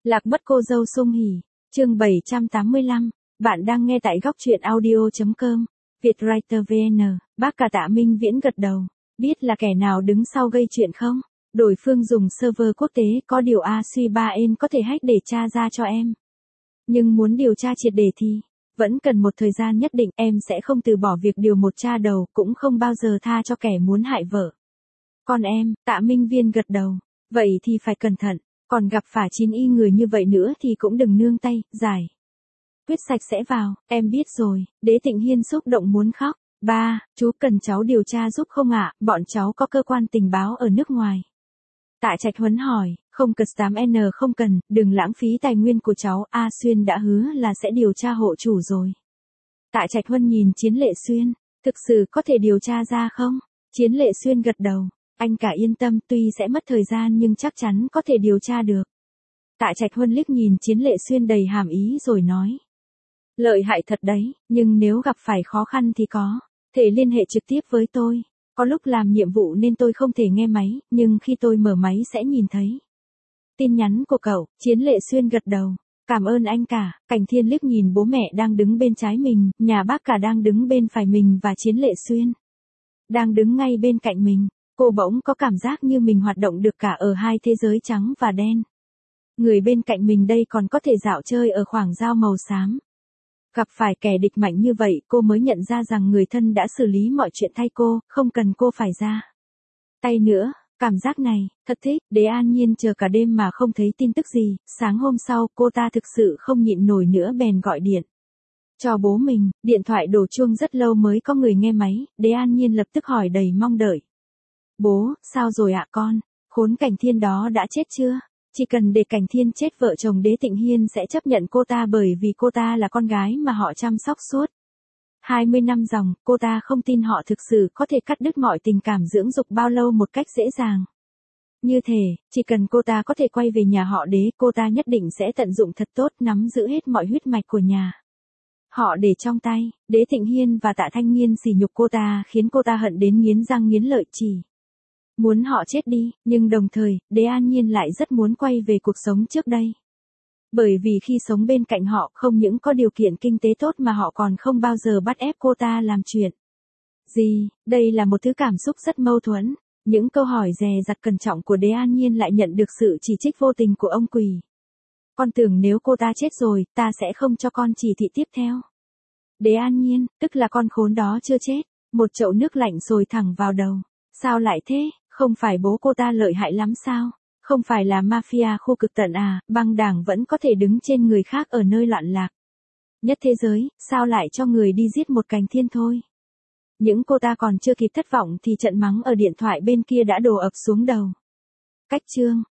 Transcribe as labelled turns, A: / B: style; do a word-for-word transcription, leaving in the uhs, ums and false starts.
A: Lạc mất cô dâu Sung Hỉ, chương bảy trăm tám mươi lăm, bạn đang nghe tại góc truyện audio chấm com, Vietwriter vê en, bác cả Tạ Minh Viễn gật đầu, biết là kẻ nào đứng sau gây chuyện không? Đối phương dùng server quốc tế có điều A suy ba en có thể hack để tra ra cho em. Nhưng muốn điều tra triệt để thì, vẫn cần một thời gian nhất định, em sẽ không từ bỏ việc điều một cha đầu, cũng không bao giờ tha cho kẻ muốn hại vợ. Còn em, Tạ Minh Viên gật đầu, vậy thì phải cẩn thận. Còn gặp phải chín y người như vậy nữa thì cũng đừng nương tay, giải. Quyết sạch sẽ vào, em biết rồi, Đế Tịnh Hiên xúc động muốn khóc. Ba, chú cần cháu điều tra giúp không ạ, bọn cháu có cơ quan tình báo ở nước ngoài. Tạ Trạch Huấn hỏi, không cần tám en không cần, đừng lãng phí tài nguyên của cháu, A Xuyên đã hứa là sẽ điều tra hộ chủ rồi. Tạ Trạch Huân nhìn Chiến Lệ Xuyên, thực sự có thể điều tra ra không? Chiến Lệ Xuyên gật đầu. Anh cả yên tâm, tuy sẽ mất thời gian nhưng chắc chắn có thể điều tra được. Tạ Trạch Huân liếc nhìn Chiến Lệ Xuyên đầy hàm ý rồi nói. Lợi hại thật đấy, nhưng nếu gặp phải khó khăn thì có thể liên hệ trực tiếp với tôi. Có lúc làm nhiệm vụ nên tôi không thể nghe máy, nhưng khi tôi mở máy sẽ nhìn thấy tin nhắn của cậu. Chiến Lệ Xuyên gật đầu. Cảm ơn anh cả. Cảnh Thiên liếc nhìn bố mẹ đang đứng bên trái mình, nhà bác cả đang đứng bên phải mình và Chiến Lệ Xuyên đang đứng ngay bên cạnh mình. Cô bỗng có cảm giác như mình hoạt động được cả ở hai thế giới trắng và đen. Người bên cạnh mình đây còn có thể dạo chơi ở khoảng giao màu xám. Gặp phải kẻ địch mạnh như vậy, cô mới nhận ra rằng người thân đã xử lý mọi chuyện thay cô, không cần cô phải ra tay nữa. Cảm giác này, thật thích. Đế An Nhiên chờ cả đêm mà không thấy tin tức gì, sáng hôm sau cô ta thực sự không nhịn nổi nữa bèn gọi điện cho bố mình. Điện thoại đổ chuông rất lâu mới có người nghe máy, Đế An Nhiên lập tức hỏi đầy mong đợi. Bố, sao rồi ạ con? Khốn Cảnh Thiên đó đã chết chưa? Chỉ cần để Cảnh Thiên chết vợ chồng Đế Tịnh Hiên sẽ chấp nhận cô ta bởi vì cô ta là con gái mà họ chăm sóc suốt hai mươi năm dòng, cô ta không tin họ thực sự có thể cắt đứt mọi tình cảm dưỡng dục bao lâu một cách dễ dàng. Như thế, chỉ cần cô ta có thể quay về nhà họ Đế, cô ta nhất định sẽ tận dụng thật tốt, nắm giữ hết mọi huyết mạch của nhà họ để trong tay. Đế Tịnh Hiên và Tạ Thanh Nghiên sỉ nhục cô ta khiến cô ta hận đến nghiến răng nghiến lợi, chỉ muốn họ chết đi, nhưng đồng thời, Đế An Nhiên lại rất muốn quay về cuộc sống trước đây. Bởi vì khi sống bên cạnh họ không những có điều kiện kinh tế tốt mà họ còn không bao giờ bắt ép cô ta làm chuyện gì, đây là một thứ cảm xúc rất mâu thuẫn. Những câu hỏi dè dặt cẩn trọng của Đế An Nhiên lại nhận được sự chỉ trích vô tình của ông Quỳ. Con tưởng nếu cô ta chết rồi, ta sẽ không cho con chỉ thị tiếp theo. Đế An Nhiên, tức là con khốn đó chưa chết. Một chậu nước lạnh sồi thẳng vào đầu. Sao lại thế, không phải bố cô ta lợi hại lắm sao? Không phải là mafia khu cực tận à, băng đảng vẫn có thể đứng trên người khác ở nơi loạn lạc nhất thế giới, sao lại cho người đi giết một Cảnh Thiên thôi? Những cô ta còn chưa kịp thất vọng thì trận mắng ở điện thoại bên kia đã đổ ập xuống đầu. Cách chương,